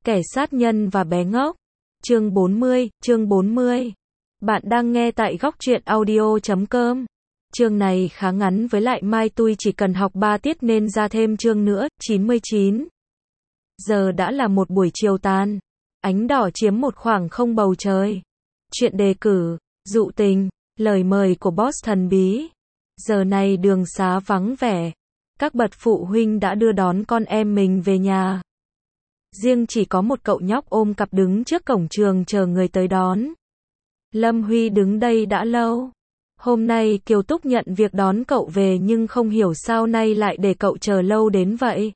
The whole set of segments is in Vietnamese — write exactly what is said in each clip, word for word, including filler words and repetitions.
Kẻ sát nhân và bé ngốc. Chương bốn mươi, chương bốn mươi. Bạn đang nghe tại góc truyện audio chấm com. Chương này khá ngắn với lại mai tôi chỉ cần học ba tiết nên ra thêm chương nữa, chín mươi chín. Giờ đã là một buổi chiều tàn. Ánh đỏ chiếm một khoảng không bầu trời. Chuyện đề cử, dụ tình, lời mời của boss thần bí. Giờ này đường xá vắng vẻ. Các bậc phụ huynh đã đưa đón con em mình về nhà. Riêng chỉ có một cậu nhóc ôm cặp đứng trước cổng trường chờ người tới đón. Lâm Huy đứng đây đã lâu. Hôm nay Kiều Túc nhận việc đón cậu về nhưng không hiểu sao nay lại để cậu chờ lâu đến vậy.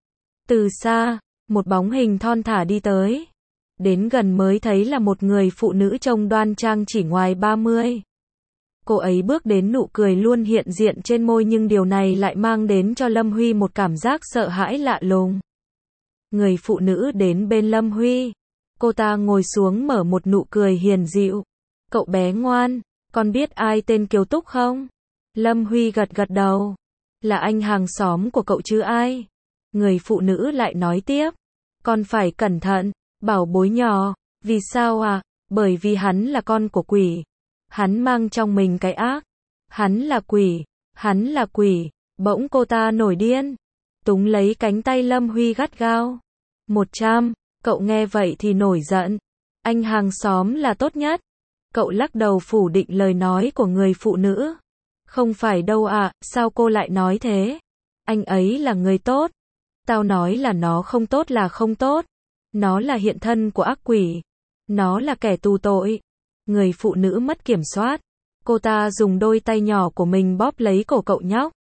Từ xa, một bóng hình thon thả đi tới. Đến gần mới thấy là một người phụ nữ trông đoan trang chỉ ngoài ba mươi. Cô ấy bước đến, nụ cười luôn hiện diện trên môi nhưng điều này lại mang đến cho Lâm Huy một cảm giác sợ hãi lạ lùng. Người phụ nữ đến bên Lâm Huy. Cô ta ngồi xuống mở một nụ cười hiền dịu. Cậu bé ngoan, con biết ai tên Kiều Túc không? Lâm Huy gật gật đầu. Là anh hàng xóm của cậu chứ ai? Người phụ nữ lại nói tiếp. Con phải cẩn thận, bảo bối nhỏ. Vì sao à? Bởi vì hắn là con của quỷ. Hắn mang trong mình cái ác. Hắn là quỷ. Hắn là quỷ. Bỗng cô ta nổi điên. Túng lấy cánh tay Lâm Huy gắt gao. Một trăm, cậu nghe vậy thì nổi giận. Anh hàng xóm là tốt nhất. Cậu lắc đầu phủ định lời nói của người phụ nữ. Không phải đâu ạ, sao cô lại nói thế? Anh ấy là người tốt. Tao nói là nó không tốt là không tốt. Nó là hiện thân của ác quỷ. Nó là kẻ tù tội. Người phụ nữ mất kiểm soát. Cô ta dùng đôi tay nhỏ của mình bóp lấy cổ cậu nhóc.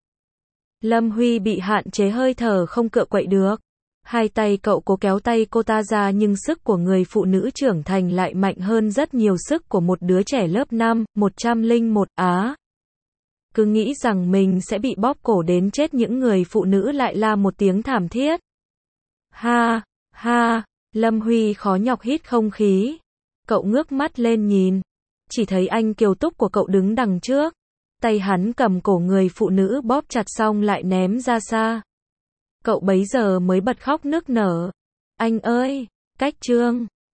Lâm Huy bị hạn chế hơi thở không cựa quậy được. Hai tay cậu cố kéo tay cô ta ra nhưng sức của người phụ nữ trưởng thành lại mạnh hơn rất nhiều sức của một đứa trẻ lớp năm, một trăm lẻ một á. Cứ nghĩ rằng mình sẽ bị bóp cổ đến chết, những người phụ nữ lại la một tiếng thảm thiết. Ha, ha, Lâm Huy khó nhọc hít không khí. Cậu ngước mắt lên nhìn. Chỉ thấy anh Kiều Túc của cậu đứng đằng trước. Tay hắn cầm cổ người phụ nữ bóp chặt xong lại ném ra xa. Cậu bấy giờ mới bật khóc nức nở. Anh ơi, cách chương.